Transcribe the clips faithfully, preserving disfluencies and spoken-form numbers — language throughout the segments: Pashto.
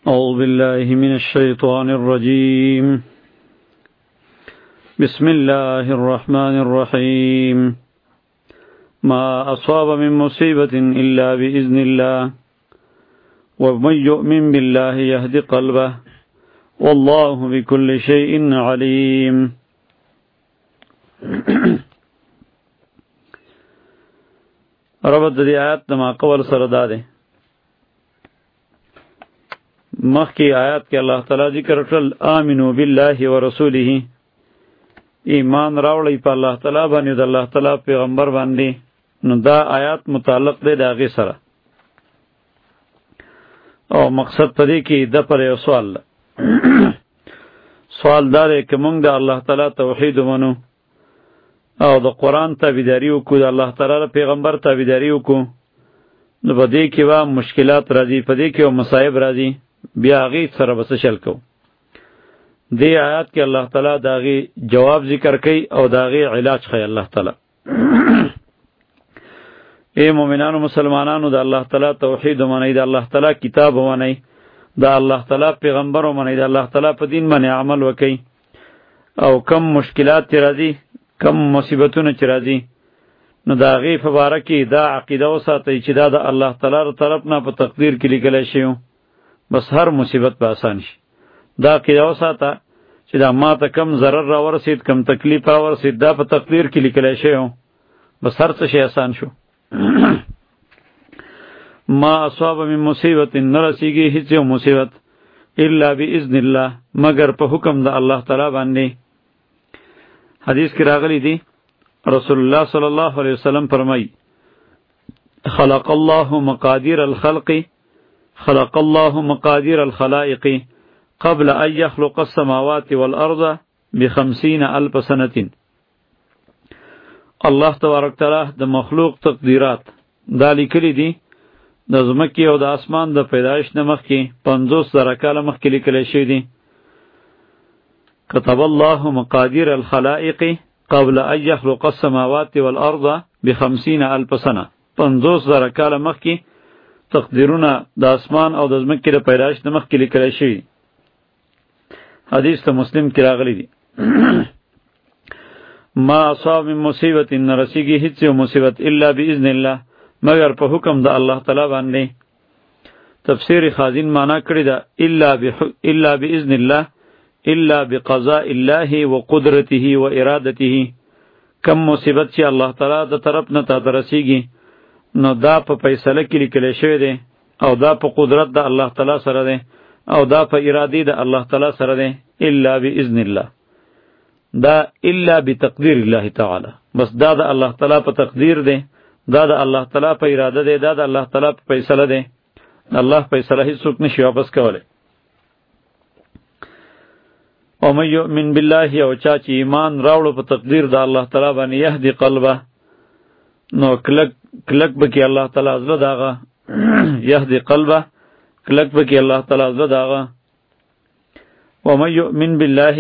أعوذ بالله من الشيطان الرجيم. بسم الله الرحمن الرحيم. ما أصاب من مصيبة إلا بإذن الله ومن يؤمن بالله يهد قلبه والله بكل شيء عليم. ربط دی آیات ما قول سرداده مخی آیات کے اللہ تعالی ذکر کړل آمنو بالله ورسوله، ایمان راوړی په الله تعالی باندې د الله تعالی پیغمبر باندې. نو دا آیات متعلق دی د هغې سره، او مقصد پدې کې د پر یو سوال سوال دا دی که موږ د الله تعالی توحید ومنو او د قرآن تابعداري وکړو، د الله تعالی پیغمبر تابعداري وکړو، نو په دې کې به مشکلات راځي، په دې کې به مصائب راځي، بیا هغې سره به څه چل کوو. دې آیات کې الله تعالی د هغې جواب ذکر کوي او د هغې علاج ښیي الله تعالی. ای مؤمنانو مسلمانانو، د الله تعالی توحید ومنئ، د الله تعالی کتاب ومنئ، د الله تعالی پیغمبر ومنئ، د الله تعالی په دین باندې عمل وکئ، او کم مشکلات چې راځي، کم مصیبتونه چې راځي، نو د هغې په باره کې دا عقیده وساتئ چې دا د الله تعالی طرف نه په تقدیر کې لیکلی شوي، بس هر مصیبت به آسان شي. دا عقیده وساته چې دا ما ته کم ضرر را ورسید، کم تکلیف را ورسید، دا په تقدیر کې لیکلی شوی، بس هر څه شی آسان شو. ما اصاب من مصیبت، نه رسیږي هیڅ یو مصیبت الا باذن الله، مگر په حکم د الله تعالی باندې. حدیث کې راغلی دی رسول الله صلی الله علیه وسلم فرمایي خلق الله مقادیر الخلق خلق الله مقادیر الخلائق قبل ان يخلق السماوات والارض بخمسین الف سنة. الله تبارک تعالی د مخلوق تقدیرات دا لیکلی دي د ځمکې او د اسمان د پیدایش نه مخکې پنځوس زره کاله مخکې لیکلی شوي دي. كتب الله مقادیر الخلائق قبل ان يخلق السماوات والارض بخمسین الف سنة. پنځوس زره کاله مخکې تقدیرونه د اسمان او د ځمکې د پیدایش نه مخکې لیکلی شوي. حدیث ته مسلم کې راغلی دی. ما اصاب من مصیبت، نه رسیږي هیڅ یو مصیبت الا باذن الله، مگر په حکم د الله تعالی باندې. تفسیر خازن معنا کړی ده الا بح... الا باذن الله، الا بقضاء الله وقدرته وارادته. کم مصیبت چې الله تعالی د طرف نه تا ته رسیږي، نو دا په فیصله کې لیکلی شوی دی، او دا په قدرت د الله تعالی سره دی، او دا په ارادې د الله تعالی سره دی. الا باذن الله، دا الا بتقدیر الله تعالی، بس دا د الله تعالی په تقدیر دی، دا د الله تعالی په اراده دی، دا د الله تعالی په فیصله دی. الله فیصله هیڅوک نشي واپس کولی. ومن یؤمن بالله، او چا چې ایمان راوړو په تقدیر د الله تعالی باندې، یهدي قلبه، نو کلک کلک بکی الله تعالی زړه داغه یهدي قلبه، کلک بکی الله تعالی زړه داغه. ومن یؤمن بالله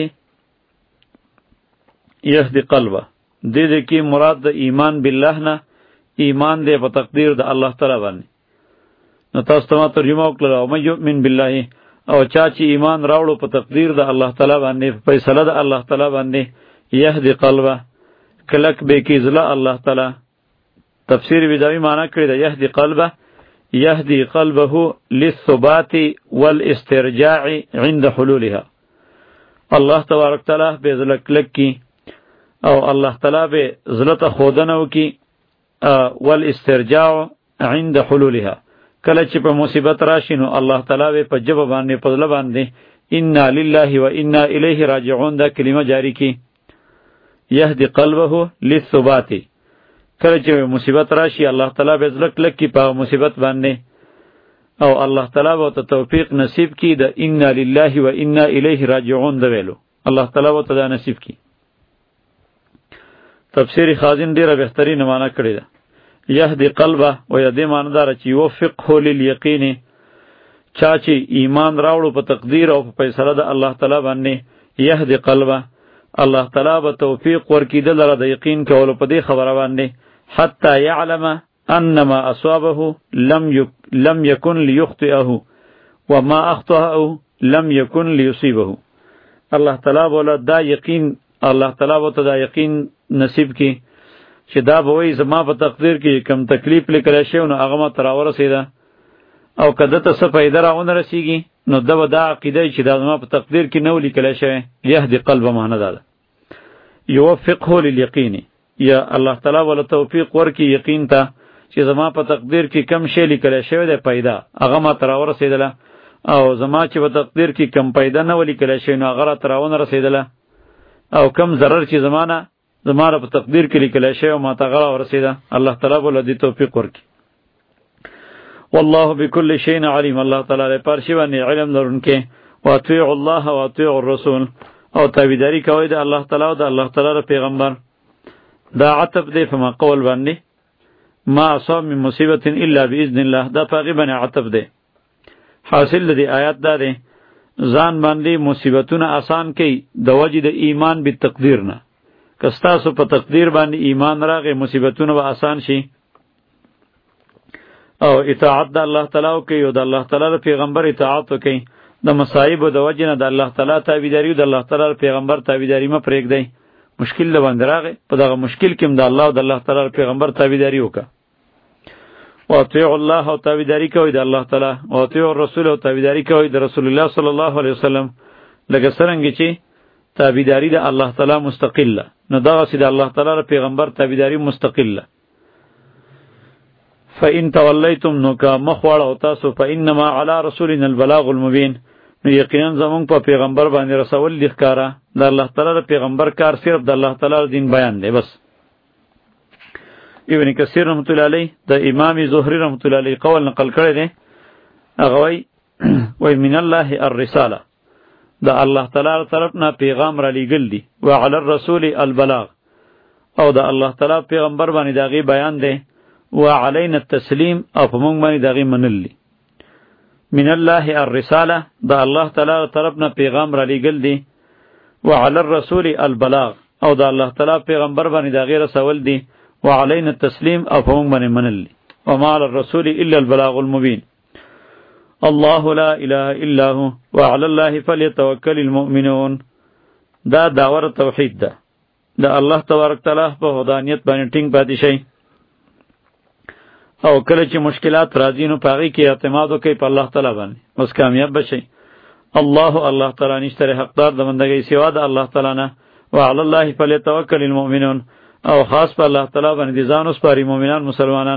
یهدي قلبه، دې دې کې مراد د ایمان بالله نه ایمان دی په تقدیر د الله تعالی باندې. نو تاسو ته ما ترجمه وکړه، ومن یؤمن بالله، او چا چې ایمان راوړو په تقدیر د الله تعالی باندې، په فیصله د الله تعالی باندې، یهدي قلبه، کلک به کې زړه الله تعالی. تفسیر بیضاوی معنی کړی ده یهدي قلبه، یهدي قلبه للثبات والاسترجاع عند حلولها. الله تبارک تعالی به زړه کلک کی، او الله تعالی به زړه ته ښودنه وکړي، والاسترجاع عند حلولها. کله چې په مصیبت راشي، نو الله تعالی به په ژبه باندې، په زړه باندې انا لله و انا الیه راجعون دا کلمه جاری کی. یهدي قلبه للثبات، کله چې مصیبت راشي الله تعالی به زړه کلک کی په مصیبت باندې، او الله تعالی به ته توفیق نصیب کی د انا لله و انا الیه راجعون د ویلو، الله تعالی به ته دا نصیب کی. تفسیر خازن ډیره بهترین معنی کړی ده یهدي قلبه، و یدې معنی دار چې یوفقه للیقین، چا چې ایمان راوړو په تقدیر او په فیصله د الله تعالی باندې، یهدي قلبه، الله تعالی به توفیق ورکړي د لره د یقین کولو په دې خبره باندې، حتی یعلم انما اصابه لم یک لم یکن لیخطئه، وما اخطأه لم يكن لیصیبه. الله تعالی بولا دا یقین الله تعالی بوته دا یقین نصیب کی چې دا به وایي زما په تقدیر کې کم تکلیف لیکلی شوی نو هغه ما ته راورسېده، او که ده ته څه فایده راونه رسېږي نو ده به دا عقیده وي چې دا زما په تقدیر کې نه و لیکلی شوی. یهدي قلبه معنه دا ده. یوفقه للیقین، یا الله تعالی ولا توفیق ورکړي یقین ته چې زما په تقدیر کې کم شی لیکلی شوی دی پیدا هغه ما ته راورسېدله، او زما چې په تقدیر کې کم پیدا نه و لیکلی شوی نو هغه راته راونه رسېدله، او کم ضرر چې زما نه زما په تقدیر کې لیکلی شوی ما ته هغه راورسېده. الله تعالی به له دې توفیق ورکړي. والله بكل شيء عليم. الله تعالی له پر شی باندې علم لرونکی. واطیعوا الله واطیعوا الرسول، او تابعداري کوي د الله تعالی او د الله تعالی پیغمبر. دا عتب دی په ما قول باندې ما اصاب من مصیبت الا باذن الله، دا پاغي باندې عتب دی. حاصل دی آیات دا دی ځان باندې مصیبتونه آسان کوي د وجې د ایمان بالتقدیر نه. که ستاسو په تقدیر باندې ایمان راغی مصیبتونه به آسان شي، او اطاعت د الله تعالی وکړئ او د الله تعالی پیغمبر اطاعت وکړئ. د مصائب د وجې نه د الله تعالی تابعداري او د الله تعالی پیغمبر تابعداري مه پرېږدئ. مشکل له باندې راغی، په دغه مشکل کې هم د الله او د الله تعالی پیغمبر تابعداري وکړه. واطیعوا الله او تابعداري کوئ د الله تعالی، واطیعوا الرسول او تابعداري کوئ د رسول الله صلی الله علیه وسلم. لکه څرنګه چې تابعداري د الله تعالی مستقله، نو دغسې د الله تعالی پیغمبر تابعداري مستقله. فإن تولیتم نو که مخ واړو تاسو فإنما علی رسولنا البلاغ المبین، نو یقینا زمونږ په پیغمبر باندې رسول دی ښکاره. د الله تعالی پیغمبر کار صرف د الله تعالی دین بیان دی بس. ابن کثیر رحمت الله علیه د امام زهری رحمت الله علیه قول نقل کړی دی، هغه وایي وای من الله الرساله، د الله تعالی طرف نه پیغام را لیږل دی، وعلى الرسول البلاغ، او د الله تعالی پیغمبر باندې د هغې بیان دی، وعلينا التسلیم، او په موږ باندې د هغې منل دی. من الله الرساله، د الله تعالی طرف نه پیغام را لیږل دی، وعلى الرسول البلاغ، او د الله تعالی پیغمبر باندې د هغې رسول دی، وعلينا التسلیم، او په موږ باندې منل دی. وما على الرسول الا البلاغ المبین. الله لا اله الا هو وعلى الله فليتوكل المؤمنون. دا داور توحید ده، د الله تبارک تعالی په وحدانیت باندې ټینګ پاتې شئ، او کله چې مشکلات راځي نو په هغې کې اعتماد وکئ په الله تعالی باندې، بس کامیاب بشئ. الله الله تعالی نشته حقدار د بندګۍ سوا د الله تعالی نه. وعلى الله فليتوكل المؤمنون، او خاص په الله تعالی باندې ځان وسپاري مؤمنان مسلمانان.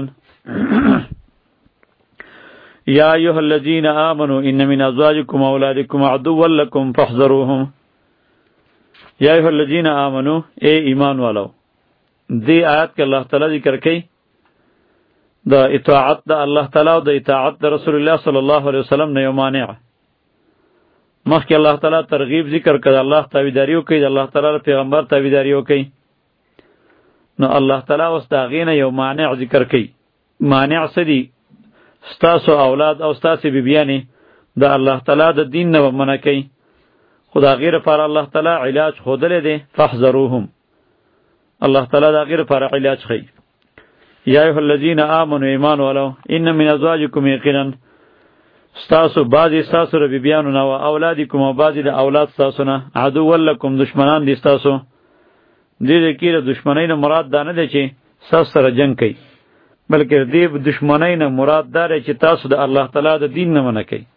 یا ایها الذین آمنوا ان من ازواجکم واولادکم عدوا لکم فاحذروهم. یا ایها الذین آمنوا، اے ایمان والو. دی آیات کې الله تعالی ذکر کوي د اطاعت د الله تعالی او د اطاعت د رسول الله صلی الله علیه وسلم نه یو مانع. مخکې الله تعالی ترغیب ذکر کړه الله تابعداري وکړي، د الله تعالی پیغمبر تابعداري وکړي. نو الله تعالی اوس د هغې نه یو مانع ذکر کوي. مانع څه دي؟ ستاسو اولاد او ستاسې بیبیانې د الله تعالی د دین نه به منع کوي، خو د هغې لپاره الله تعالی علاج ښودلی دی. فاحذروهم، الله تعالی د هغې لپاره علاج ښیي. یا ایها الذین آمنوا، ایمان والو، ان من ازواجکم، یقینا ستاسو بعضې ستاسو د بیبیانو نه، و اولادکم، او بعضې د اولاد ستاسو نه، عدوا لکم، دشمنان دي ستاسو. دې دې کې د دشمنۍ نه مراد دا نه دی چې ستاسو سره جنګ کوي، بلکې دې دشمنۍ نه مراد دا دی چې تاسو د الله تعالی د دین نه منع کوي.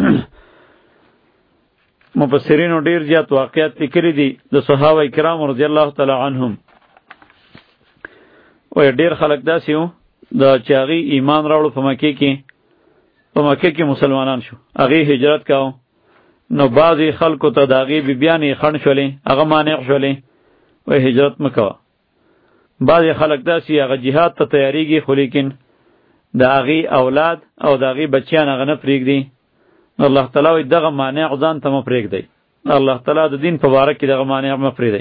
مفسرینو ډېر زیات واقعات لیکلي دي د صحابه کرامو رضی الله تعالی عنهم. وایي ډېر خلک داسې وو د چې هغې ایمان راوړو په مکې کې، په مکې کې مسلمانان شو، هغې هجرت کاو. نو بعضې خلکو ته د هغې بیبیانې خنډ شولې، هغه مانع شولې، وایي هجرت مه کوه. بعضې خلک داسې هغه جهاد ته تیاریږي، خو لیکن د هغې اولاد او د هغې بچیان هغه نه پرېږدي. نو الله تعالی وایي دغه مانع ځان ته مه پرېږدئ، الله تعالی د دین په باره کې دغه مانع مه پرېږدئ.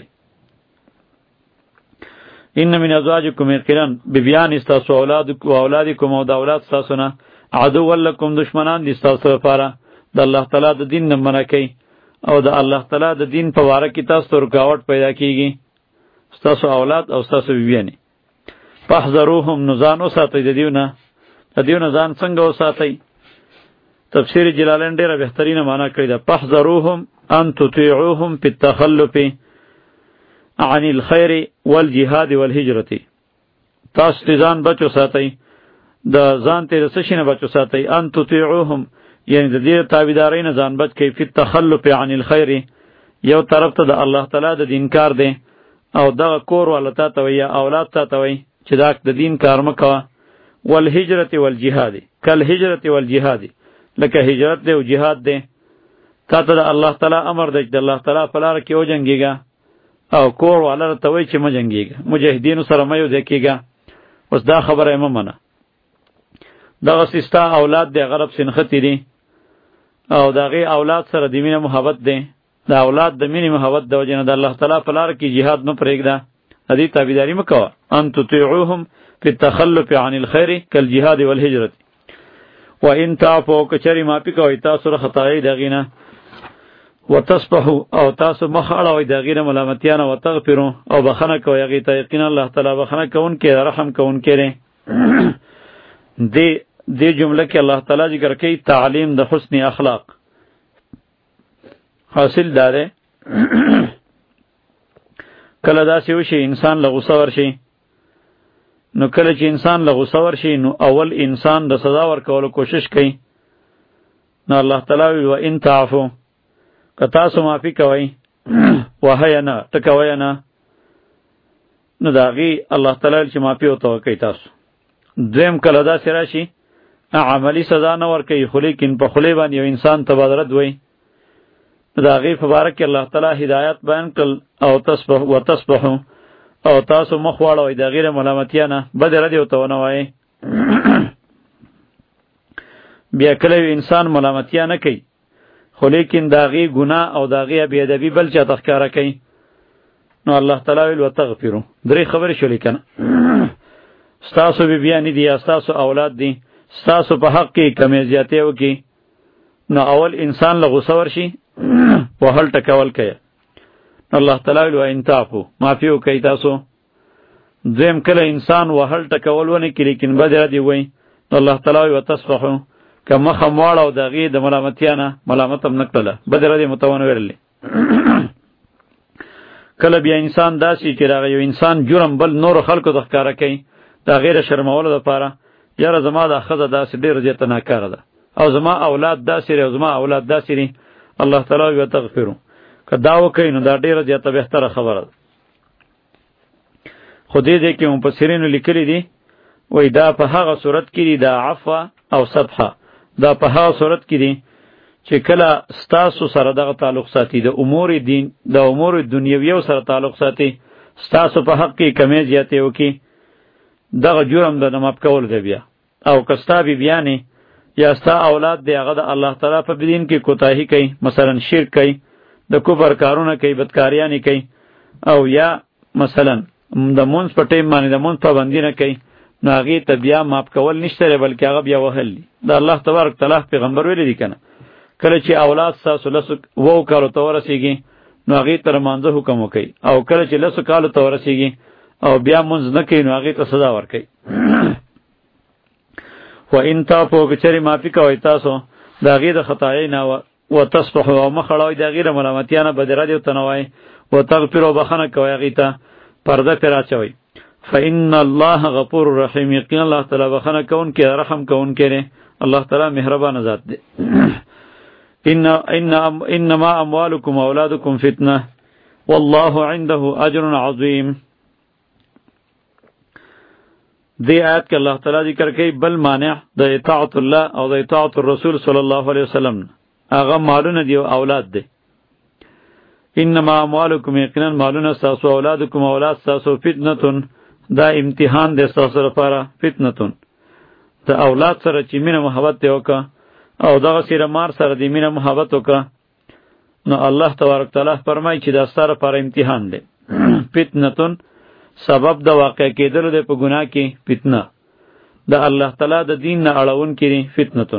ان من ازواجکم، یقینا بیبیان ستاسو، اولادکم او اولادکم، او د اولاد ستاسو نه، عدوا لکم، دشمنان دي ستاسو لپاره، د الله تعالی د دین نه منع کوي، او د الله تعالی د دین په باره کې تاسو ته رکاوټ پیدا کیږي، ستاسو اولاد او ستاسو بیبیانې. فاحذروهم، نو ځان وساتئ د دیو نه. د دیو نه ځان څنګه وساتئ؟ تفسیر جلالین ډیره بهترینه معنا کړی ده. فاحذروهم ان تطيعوهم في التخلف عن الخير والجهاد والهجرة. تاسو ته ځان بچو ساتئ، د ځان ته د څه شي نه بچو ساتئ؟ ان تطيعوهم یعنی د دې تابعدارۍ نه ځان بچ کړئ. فی التخلف عن الخير یو طرف ته د الله تعالی د دین کار دی او دغه کور والا تا ته وي یا اولاد تا ته وي چې دا د دین کار مه کوه. والهجرة والجهاد کالهجرة والجهاد لکه هجرت دی او جهاد دی. تا ته د الله تعالی امر دی چې د الله تعالی په لاره کې وجنګېږه او کور والا ته وایي چې مه جنګېږه، مجاهدینو سره مه یو ځای کېږه. اوس دا خبره یې مه منه. دغسې ستا اولاد دی هغه رپسې نښتي دي او د هغې اولاد سره د مینه محبت دی. د اولاد د مینې محبت د وجې نه د الله تعالی په لاره کې جهاد مه پرېږده، د دې تابعداري مه کوه. ان تطیعوهم فی التخلف عن الخیر کالجهاد والهجرة. و ان تعفوا کچری معافي کوئ تاسو له خطایۍ د هغې نه، وتصبحوا او تاسو مخ اړوئ د هغې نه ملامتیا نه، وتغفروا او بخښنه کوئ هغې ته. یقینا الله تعالی بخښنه کوونکی رحم کوونکی دی. دې دې جمله کې الله تعالی ذکر کوي تعلیم د حسن اخلاق. حاصل دا دی کله داسې وشي انسان له غصه ورشي، نو کله چې انسان له غصه ورشي نو اول انسان د سزا ورکولو کوشش کوي. نو الله تعالی وی و ان تعفو که تاسو معافي کوئ وهی نه ټکوئ نه، نو د هغې الله تعالی چې معافي ورته وکئ تاسو. دویم کله داسې راشي عملي سزا نه ورکوي خو لیکن په خولې باندې یو انسان ته بدرد وایي، نو د هغې په باره کې الله تعالی هدایت بیان کړل. او تصبح وتصبحو او تاسو مخ واړوئ د هغې د ملامتیا نه، بدې ردې ورته ونه وایئ. بیا کله یو انسان ملامتیا نه کوي خو لیکن د هغې ګناه او د هغې بېادبي بل چا ته ښکاره کوي، نو الله تعالی ویل وتغفرو. درې خبرې شولې که نه؟ ستاسو بیبیانې دي یا ستاسو اولاد دي، ستاسو په حق کې کمې زیاتې وکړي، نو اول انسان له غصه ورشي وهل ټکول کوي. نو الله تعالی ویل وان تعفو معافي وکړئ تاسو. دویم کله انسان وهل ټکول ونه کړي لیکن بدې ردې وایي، نو الله تعالی ویل وتصفحو که مخ هم واړه او د هغې د ملامتیا نه ملامت هم نه کړله، بدې ردې مو ته ونه ویلې. کله بیا انسان داسې چې دغه یو انسان جرم بل نورو خلکو ته ښکاره کوي د هغې د شرمولو دپاره، یاره زما دا ښځه داسې ډېره زیاته ناکاره ده او زما اولاد داسې دی او زما اولاد داسې دي، الله تعالی وی وتغفرو. که دا وکړئ نو دا ډېره زیاته بهتره خبره ده. خو دې ځای کې مفسرینو لیکلي دي وایي دا په هغه صورت کې دي، دا عفوه او صفحه دا په هغه صورت کې دي چې کله ستاسو سره دغه تعلق ساتي، د امور دین د امور دنیویو سره تعلق ساتي، ستاسو په حق کې کمې زیاتې وکړي، دغه جرم د معاف کول دی. بیا او که ستا بیبیانې یا ستا اولاد دی هغه د الله تعالی په دین کې کوتاهي کوي، مثلا شرک کوي، د کفر کارونه کوي، بدکاریانې کوي، او یا مثلا د مونځ په ټیم باندې د مونځ پابندي نه کوي، نو هغې ته بیا معاف کول نشته دی بلکې هغه بیا وهل دي. د الله تبارک تعالی پیغمبر ویلی دي که نه، کله چې اولاد ستاسو لسو اوو کالو ته ورسېږي نو هغې ته لمانځه حکم وکوئ، او کله چې لسو کالو ته ورسېږي او بیا مونځ نه کوي نو هغې ته سزا ورکوئ. و ان تعفو که چرې معافي کوئ تاسو د هغې د خطایۍ نه، وتصفحو او مخ اړوئ د هغې د ملامتیا نه، بدې ردې ورته نه وایئ، وتغفرو بخښنه کوئ هغې ته، پرده پرې اچوئ. فإن الله غفور رحیم، یقینا الله تعالی بخښنه کوونکی رحم کوونکی دی، الله تعالی مهربانه ذات دی. ان ان انما اموالکم واولادکم فتنه والله عنده اجر عظیم. دی آیت کې الله تعالی ذکر کوي بل مانع د اطاعت الله او د اطاعت الرسول صلی الله علیه وسلم، هغه مالونه دی او اولاد دی. انما اموالکم یقینا مالونه ستاسو، اولادکم اولاد ستاسو، فتنتون دا امتحان دی ستاسو لپاره، فتنتون د اولاد سره چې مینه محبت دی وکړه او دغسې د مار سره د مینه محبت وکړه، نو الله تبارک تعالی فرمایي چې دا ستا لپاره امتحان دی. فتنتون سبب د واقع کېدلو دی په ګناه کې، فتنه د الله تعالی د دین نه اړونکې دی فتنتون.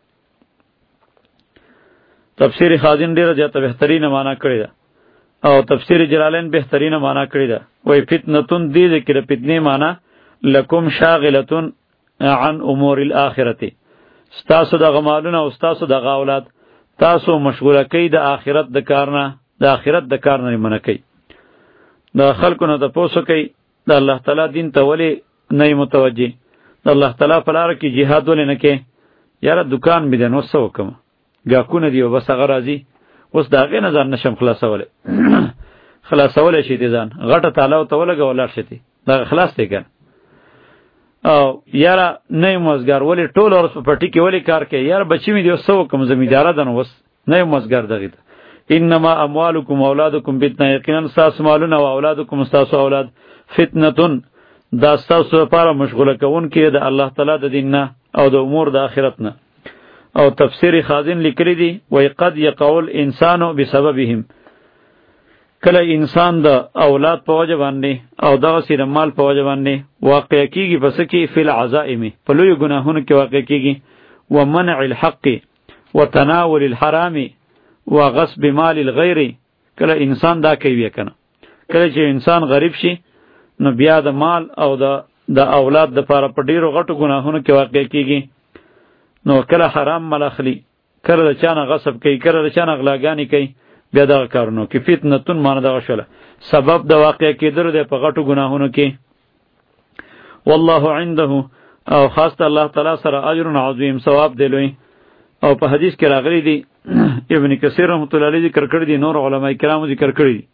تفسیر خازن ډېره زیاته بهترینه معنا کړې ده او تفسیر جلالین بهترینه معنا کړې ده. وایي فتنتون دې ځای کې د فتنې معنا لکم شاغلتون عن امور الاخرته، ستاسو دغه مالونه او ستاسو دغه اولاد تاسو مشغوله کوي د آخرت د کار نه، د آخرت د کار نه منع کوي. د خلکو نه تپوس کوي د الله تعالی دین ته ولې نه متوجه، د الله تعالی په لاره کې جهاد ولې نه کوي. یاره دکان مې دی نو څه وکړم، ګاکونه دي او بس هغه راځي، اوس د هغې نه ځان نشم خلاصولی. خلاصولی شي دې ځان غټه تاله ته ولګه ولاړ شي دې دغه خلاص دی که او یاره نه یم مزګار ولې ټول ورځ په پټي کې ولې کار کوي. یاره بچي مې دی اوس څه وکړم، زمینداره ده نو اوس نه یم مزګار دغې ته. انما اموالکم اولادکم فتنه، یقینا ستاسو مالونه او اولادکم ستاسو اولاد فتنتون دا ستاسو لپاره مشغوله کوونکي د الله تعالی د دین نه او د امور د آخرت نه. او تفسیر خازن لیکلی دی وای قد یقول انسانو بسببهم، کله انسان د اولاد په وجه باندې او دغه سیر مال په وجه باندې واقع کیږي پس کې فی العزائم په لوی ګناهونو کې واقع کیږي، ومنع الحق وتناول الحرام وغصب مال الغیر. کله انسان دا کوي کنه، کله چې انسان غریب شي نو بیا د مال او د د اولاد د پاره په ډیرو غټو ګناهونو کې واقع کیږي. نو کله حرام مال اخلي، کله د چانه غصب کوي، کله د چانه غلاګانی کوي، بیا دغه کارونو کې فتنتون معنی دغه شوله سبب د واقع کېدلو دی په غټو ګناهونو کې. والله عنده، او خاص الله تعالی سره اجر عظیم ثواب دی لوی. او په حدیث کې راغلی دی ابن کثیر رحمۃ اللہ علیہ ذکر کړی دی، نور علماء کرامو ذکر کړی دی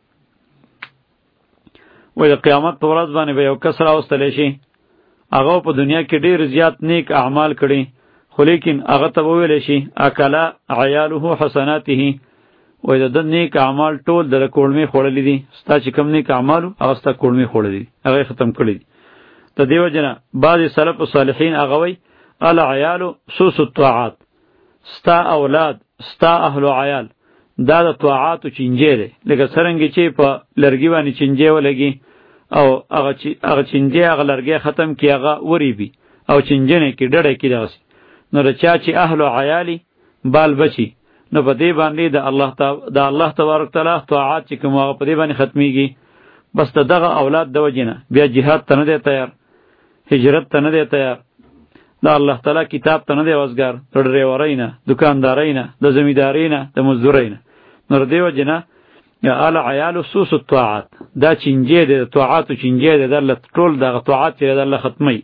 وای د قیامت په ورځ باندې به یو کس راوستلی شي هغه په دنیا کې ډیر زیات نیک اعمال کړي، خو لیکن هغه ته وویلی شي اکلا عیاله حسناته، وای د نیک اعمال ټول د کوړمې خوړلې دي، ستا چې کوم نیک اعمالو هغه ستا کوړمې خوړلې دي، هغه ختم کړي دي. د دې وجه نه بعضې سلف صالحین هغه وایي العیال سوس الطاعات، ستا اولاد ستا اهل عیال دا د طاعاتو چینجی دی، لکه څرنګه چې په لرګي باندې چینجی ولګي او هغه هغه چینجی هغه لرګی ختم کړي هغه وریبي او چینجنې کې ډډه کړي دغسې. نو د چا چې اهل عیالي بال بچي نو په دې باندې د الله د الله تبارک تعالی طاعات چې کوم هغه په دې باندې ختمیږي. بس د دغه اولاد د وجې نه بیا جهاد ته نه دی تیار، هجرت ته نه دی تیار، د الله تعالی کتاب ته نه دی وزګار، د ډریورۍ نه، دکاندارۍ نه، د زمیندارۍ نه، د مزدورۍ نه. نو د دې وجې نه ال عیال سوس الطاعات دا چینجی دی، د طاعاتو چینجی دی، د الله ټول دغه طاعات چې د الله ختموي.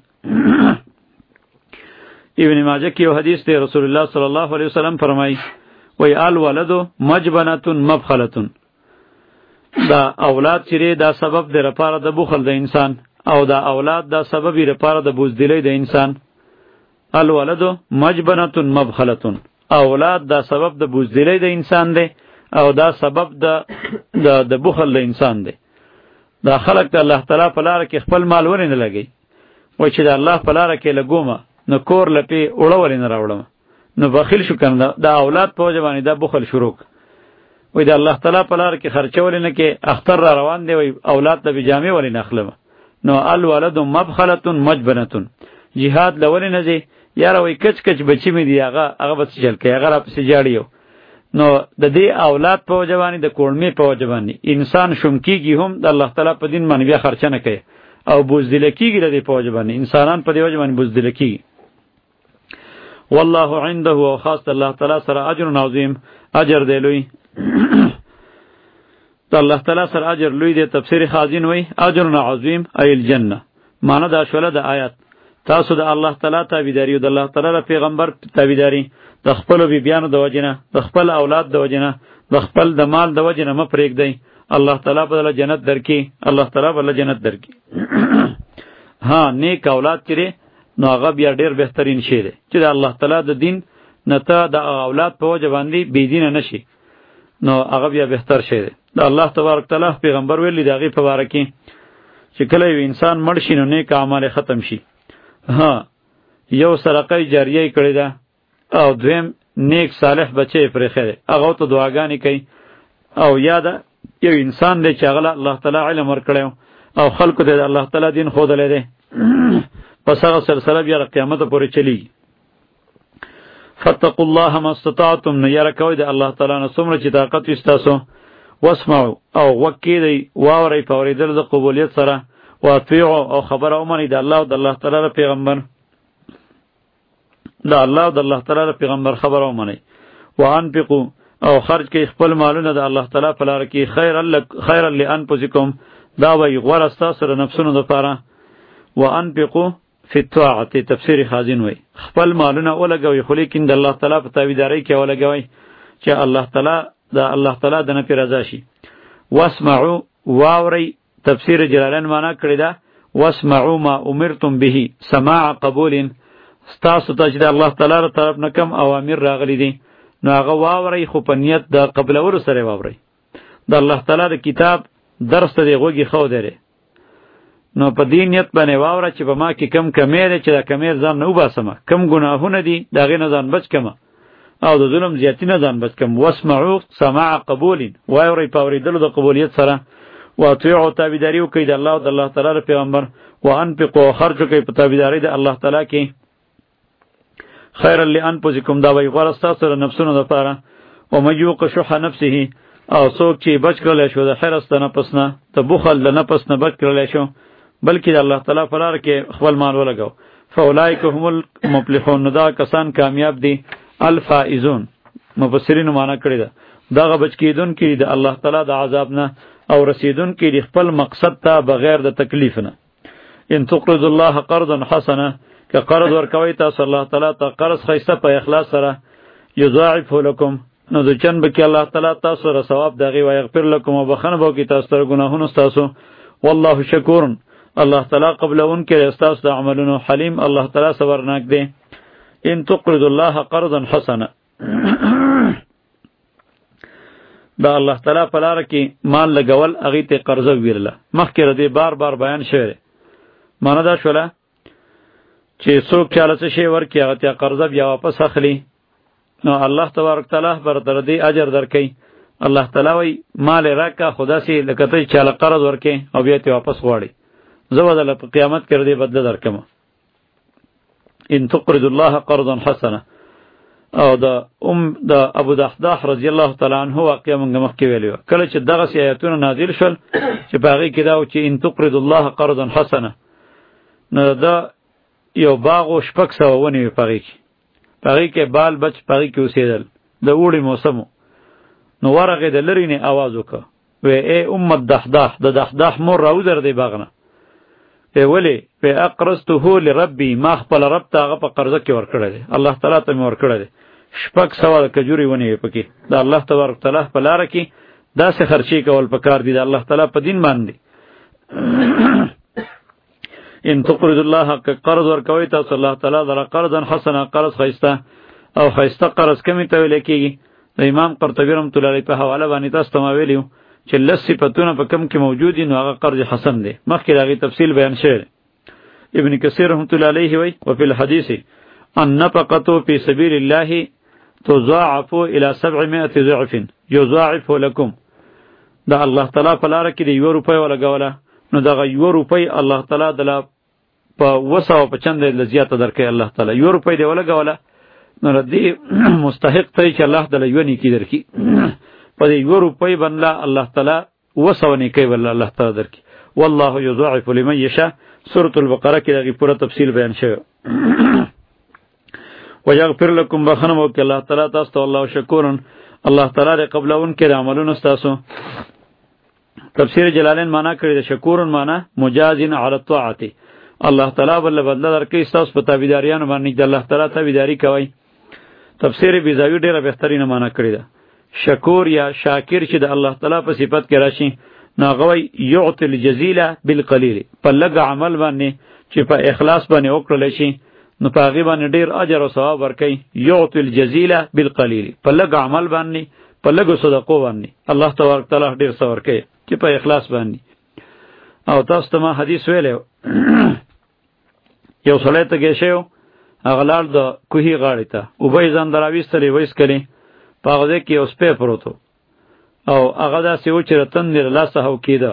ابن ماجه کې یو حدیث دی رسول الله صلی الله علیه وسلم فرمایي وی الولد مجبنة مبخلة، دا اولاد چې دا سبب دی لپاره د بخل د انسان، او دا اولاد دا سبب دی لپاره د بزدلۍ د انسان. الولد مجبنة مبخلة، اولاد دا سبب د بزدلۍ د انسان دی او دا سبب د د بخل د انسان دی. دا خلق د الله تعالی په لاره کې خپل مال ولې نه لګي، وای چې د الله په لاره کې لګومه نو کور لپې اوړه ولې نه راوړم، نو بخیل شو کنه. دا اولاد په وجه باندې دا بخل شروع وای د الله تعالی په لاره کې خرچه ولې نه کې، اختر را روان دی وای اولاد ته بجامې ولې نه اخلم. نو الولد مبخلة مجبنة، جهاد لولې نه ځي یاره وای کچ کچ بچی مې دی هغه هغه بس چل کوي هغه را پسې جاړیو. نو د دې اولاد په وجه باندې د کوړمې په وجه باندې انسان شوم کېږي هم د الله تعالی په دین باندې بیا خرچه نه کوي او بزدله کېږي د دې په وجه باندې، انسانان په دې وجه باندې بزدله کېږي. والله عنده، او خاص الله تعالی سره اجر عظیم، اجر دی لوی. د الله تعالی سره اجر لوی دی. تفسیر خازن وای اجر عظیم ای الجنه، معنی دا شوله د آیات تاسو د الله تعالی تابعداري او د الله تعالی پیغمبر تابعداري د خپل بیبیانو د وجنه، د خپل اولاد د وجنه، د خپل د مال د وجنه م پرېږدئ، الله تعالی به جنت درکې، الله تعالی به جنت درکې. ها نیک اولاد چره نو هغه بیا ډیر بهترین شی دی چې د الله تعالی د دین نه ته د اولاد په وجه باندې بې دینه نشي، نو هغه بیا بهتر شی دی. د الله تبارک تعالی پیغمبر ویلی د هغې په باره کې چې کله یو انسان مړ شي نو نیک اعمال ختم شي. ها یو صدقه جاریه یې کړې ده او دویم نیک صالح بچی یې پرېښی دی، هغه ته دعاګانې کوي. او یا ده یو انسان دی چې هغه الله تعالی علم ورکړی او خلکو ته د الله تعالی دین ښودلی دی، پس هغه سلسله بیا قیامت پورې چلیږي. فاتقوا الله ما استطعتم، نه یره کوئ د الله تعالی نه څومره چې طاقت وي ستاسو. واسمعوا، او غوږ کېږدئ واورئ په اورېدلو د قبولیت سره. واطیعوا، او خبره ومنئ د الله او د الله تعالی د پیغمبر. د الله او د الله تعالی پیغمبر خبره ومنئ. وانفقوا او خرج کې خپل مالونه د الله تعالی په لار کې خیر لک خیر لانفسکم دا وی غوړه ستاسو د نفسونو لپاره. وانفقوا فی الطاعة تفسیر خازن وی خپل مالونه ولګوي خو لیکن د الله تعالی په تابعداري کې ولګوي چې الله تعالی د الله تعالی د نه رضا شي. واسمعوا واوري تفسیر جلالین معنا کړی دا واسمعوا ما امرتم به سماع قبول ستاسو ته چې د الله تعالی تر طرف نه کوم اوامر راغلي دي نو هغه واوري خو په نیت د قبلولو سره واوري. د الله تعالی د کتاب درس ته دی غوږی خو درې نو په دې نیت باندې واوره چې په ما کې کم کمی دی چې دا کمی ځان نه وباسمه کم ګناهونه دي د هغې نه ځان بچ کمه او د ظلم زیاتی نه ځان بچ کم. واسمعوا سماع قبول واورئ په اورېدلو د قبولیت سره. واطیعوا تابعداري وکړئ د الله او د الله تعالی د پیغمبر. وانفقوا خرج وکړئ په تابعدارۍ د الله تعالی کې خیرا لانفسکم دا وایي غوره ستاسو د نفسونو دپاره. ومن یوق شح نفسه او څوک چې بچ کړلی شو د حرص د نفس نه د بخل د نفس نه بچ کړلی شو بلکې د الله تعالی په لاره کې خپل مال ولګو فاولئک هم المفلحون نو دا کسان کامیاب دي. الفائزون مفسرینو معنا کړی ده دغه بچ کیدونکي د الله تعالی د عذاب نه او رسیدونکي د خپل مقصد ته بغیر د تکلیف نه. ان تقرضوا الله قرضا حسنا که قرض ورکوي تاسو الله تعالی ته قرض ښایسته په اخلاص سره یضاعفه لكم نو د چن بکې الله تعالی تاسو سره ثواب دغې ویغفر لكم او بخښنه به وکړي تاسو ته ګناهونه ستاسو. والله شکور الله تعالی قبلون کې استاس د عملونو حلیم الله تعالی صبرناک دی. ان تقرضوا الله قرضا حسنا دا الله تعالی په لار کې مال لګول هغې ته قرضه ویله مخکې ردې بار بار بیان شوی معنا دا شوله چې څوک چاله څه شی ورکړي هغه ته قرضه بیا واپس اخلي نو الله تبارک تعالی بر در دې اجر درکوي. الله تعالی وایي مال یې راکړه خو داسې لکه ته چاله قرض ورکړې او بیا ته واپس غواړي زه به درله په قیامت کې دې بدله درکړم. ان تقرضوا الله قرضا حسنا او د ام د ابو دحداح رضی الله تعالی عنه واقعه موږ مخکې ویلې وه کله چې دغسې آیتونه نازل شول چې په هغې کې دا و چې ان تقرضوا الله قرضا حسنا نو دا یو باغ و شپږ سوه ونې وې په هغې کې په هغې کې بال بچ په هغې کې اوسېدل د اوړي موسم نو ورغې د لرې نه اواز وکړه وی ای ام دحداح د دحداح مور راوځر دی باغ نه وی ولې وی اقرضته لربي ما خپل رب ته هغه په قرضه کې ورکړی دی الله تعالی ته مې ورکړی دی شپږ سوه د کجورې ونې وې پکې د الله تبارک تعالی په لاره کې داسې خرچې کول پکار دي د الله تعالی په دین باندې. ان تقرضوا الله که قرض ورکوئ تاسو الله تعالی لره قرضا حسنا قرض ښایسته او ښایسته قرض کمې ته ویلی کېږي د امام قرطبي رحمت الله علیه په حواله باندې تاسو ته ما ویلي چې لس صفتونه په کم کې موجود دي نو هغه قرض حسن دی مخکې د هغې تفصیل بیان شوی دی. ابن کثیر رحمت الله علیه وایي وفي الحدیث النفقة في سبیل الله تضاعف الى سبعمائة ضعف یضاعف لكم دا الله تعالی په لاره کې د یوه روپۍ ولګوله نو دغه یوه روپۍ الله تعالی دله په اوه سوه په چنده له زیاته درکوي الله تعالی یوه روپۍ دې ولګوله نو د دې مستحق ته چې الله دله یوه نیکي درکړي په دې یوه روپۍ باندې الله تعالی اوه سوه نیکۍ به الله تعالی درکړي. والله یضاعف لمن یشاء سورة البقره کې دغې پوره تفصیل بیان شوی. ویغفر لكم بخنه وکړي الله تعالی تاسو ته والله شکورن الله تعالی دې قبلون کې د عملونو ستاسو. تفسیر جلالین معنا کړی د شکورن معنا مجازین علی الطاعه الله تعالی بل بدله درکړي ستاسو په تابعداریانو باندې د الله تعالی تابعداري کوئ. تفسیر بیزاوی ډیره بهترینه معنا کړی ده شکور یا شاکر چې د الله تعالی په صفت کې راشي نو هغه وایي یعطي الجزیل بالقلیل په لږ عمل باندې چې په اخلاص باندې وکړلی شي نو په هغې باندې ډېر اجر او ثواب ورکوي. یعطي الجزیل بالقلیل په لږ عمل باندې په لږو صدقو باندې الله تبارک تعالی ډېر څه ورکوي چې په اخلاص باندې. او تاسو ته ما حدیث ویلی یو سړی تږی شوی و هغه لاړ د کوهي غاړې ته اوبه یې ځان ته راویستلې ویڅکلې په هغه ځای کې یو سپی پروت و او هغه داسې و چې د تندې له لاسه هو کېده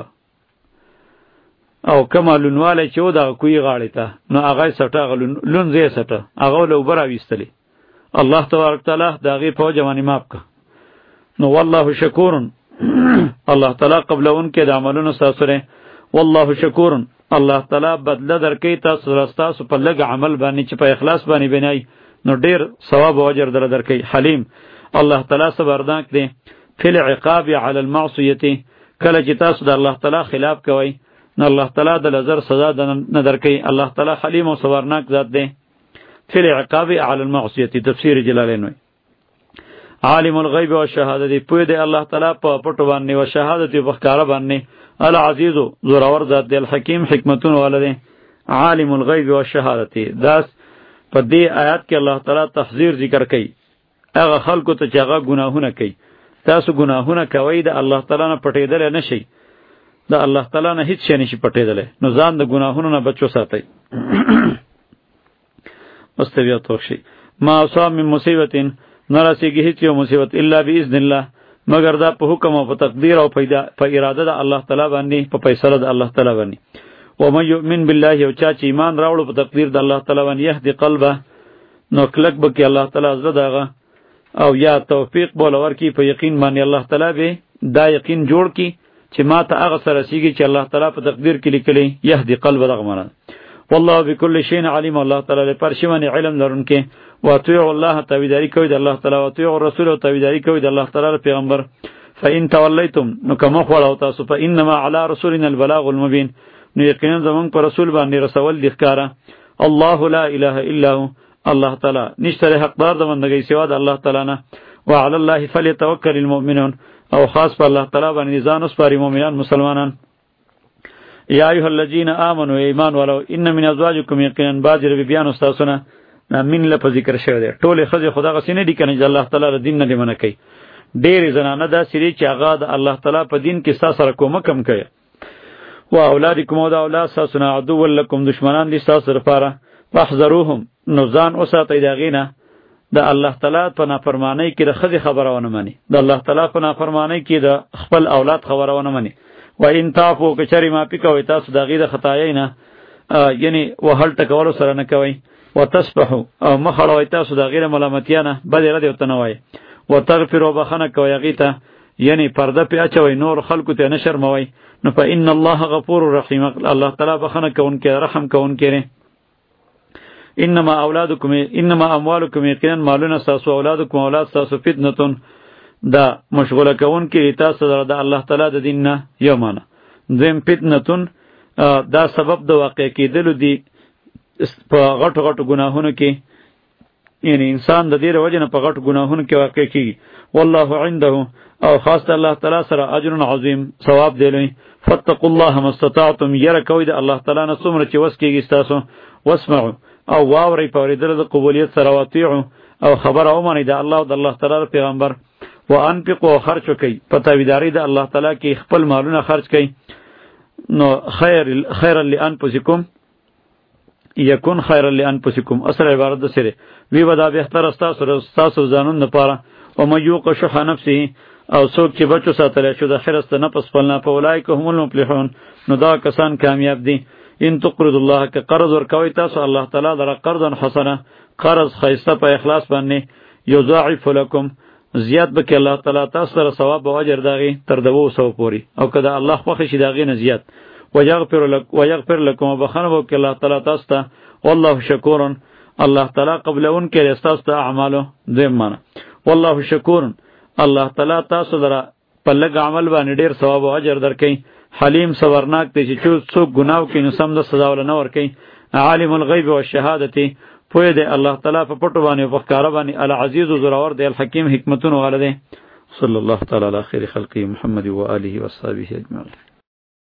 او کومه لونوالی چې و دغه کوهي غاړې ته نو هغه یې سټه هغه لونځ یې سټه هغه له اوبه راویستلې الله تبارک تعالی د هغې په وجه باندې ماف کړه. نو والله شکورن الله تعالی قبلون کې د عملونو ستاسو دی. والله شکورن الله تعالی بدله درکوي تاسو سره ستاسو په لږ عمل باندې چې په اخلاص باندې بنایي نو ډیر ثواب او اجر در درکې. حلیم الله تعالی صبرناک دی. فی العقاب علی المعصیه کله چې تاسو د الله تعالی خلاف کوئ نو الله تعالی د لزر سزا نه درکې. الله تعالی حلیم او صبرناک ذات دی. فی العقاب علی المعصیه تفسیر جلالین وی. عالم الغیب و شهادت پوی دی الله تعالی په پټو باندې او شهادت په ښکارا باندې. العزیز زورور ذات دی. الحکیم حکمتون والده. عالم الغیب و شهادت داس په دې آیات کې الله تعالی تحذير ذکر کوي هغه خلکو ته چې هغه ګناهونه کوي. تاسو ګناهونه کوي د الله تعالی نه پټېدل نه شي. د الله تعالی نه هیڅ شي نشي پټېدل. نو ځان د ګناهونو نه بچو ساتئ. مستویات توشي ما اصاب من مصیبت نرسیږي هیڅ یو مصیبت الا باذن الله مگر دا په حکم او په تقدیر او په اراده د الله تعالی باندې په فیصله د الله تعالی باندې. و من یؤمن بالله او چا چې ایمان راوړو په تقدیر د الله تعالی باندې يهدي قلبه نو کلک به کې الله تعالی زړه داغه او یا توفیق بولور کی په یقین باندې الله تعالی به دا یقین جوړ کی چې ما ته هغه سره سیږي چې الله تعالی په تقدیر کې لیکلی يهدي قلبه دغه معنا. والله بكل شيء عليم الله تعالی له پرشمن علم لرونکي. واطيع الله تابعداري کوي د الله تعالی او اطيع الرسول تابعداري کوي د الله تعالی پیغمبر. فإن توليتم نو کوم خو تاسو فإنما على رسولنا البلاغ المبين نو یقینا زمون پر رسول باندې رسول د ښکارا. الله لا اله الا هو الله تعالی نشته حقدار د بندګۍ سوا د الله تعالی نه. وعلى الله فليتوكل المؤمنون او خاص په الله تعالی باندې ځان وسپاري مؤمنان مسلمانان. یا ایها الذین آمنوا ایمان ولو ان من ازواجکم یقینا باجر بیان استاسونه من لپاره ذکر شوی دی. ټول خزه خدا غسینه دي کنه چې الله تعالی ر دین نه دی منه کوي. ډېر زنانه دا سری چې هغه د الله تعالی په دین کې ستاسو سره کومه کم کوي. و اولادکم او د اولاد تاسو نه عدو لکم دشمنان دي تاسو لپاره. فاحذروهم نو ځان اوساتئ داغینه د الله تعالی په نافرمانی کې د خزه خبره ونه مني. د الله تعالی په نافرمانی کې د خپل اولاد خبره ونه مني. و ان تعفو کچری ما پی کوي تاسو دغه د خطای نه یعنی وهل تکول سره نه کوي. وتصبحوا او مخړوي تاسو د غیر ملامتیانه بل رده وتنوي. وتغفروا بخنه کوي غیته یعنی پرده پی اچوي نور خلکو ته نشر موي. نو فإن الله غفور رحیم الله تعالی بخنه کوونکی رحم کوونکی نه. انما اولادکم انما اموالکم یقینا مالون تاسو اولادکم اولاد تاسو فتنه دا مشغوله کوونکی تاسو د الله تعالی د دین نه یو معنا. زم فتنه دا سبب د واقع کېدلو دی په غټو غټو ګناهونو کې یعنی انسان د دې وجه نه په غټو ګناهونو کې واقع کیږي. والله عنده او خاص الله تعالی سره اجر عظیم ثواب دی لوی. فتقوا الله ما استطعتم ير کوي د الله تعالی نه څومره چې وس کېږي تاسو. واسمعوا او واوري په ورېدل د قبولیت سره واطيعوا او خبر او مانی د الله او د الله تعالی پیغمبر. وانفقوا خرج کوي په تابعداري د الله تعالی کې خپل مالونه خرج کوي. نو خیر خیر لانفسکم یکون خیر لانفسکم اصل عبارت ده سره وی ودا بهتر استا سره تاسو ځانون لپاره. او ميوق شح نفسه او څوک چې بچو ساتل شو د خیرست نه پس پلنا په ولای که هم المفلحون نو دا کسان کامیاب دي. ان تقرض الله که قرض ورکوي تاسو الله تعالی در قرض حسنه قرض خیسته په اخلاص باندې یضاعف لكم زیات بک الله تعالی تاسو سره ثواب او اجر داغي تر دو سو پوری او کدا الله خوښ شي داغي نه زیات. ويغفر لك ويغفر لكم وبخنه وك الله تعالی تاسو ته. والله شکور الله تعالی قبلون کې تاسو ته اعمالو ذمنه. والله شکور الله تعالی تاسو درا په لږ عمل باندې ډیر ثواب او اجر درکې. حلیم صبرناک دی چې څوک ګناو کې نو سم د سزا ول نه ورکې. عالم الغیب والشهادت پوی دی الله تعالی په پټو باندې په ښکارا باندې العزیز زورور دی الحکیم حکمتونه والده. صلی الله تعالی علی خیر خلقی محمد و آله و صحبه اجمعین.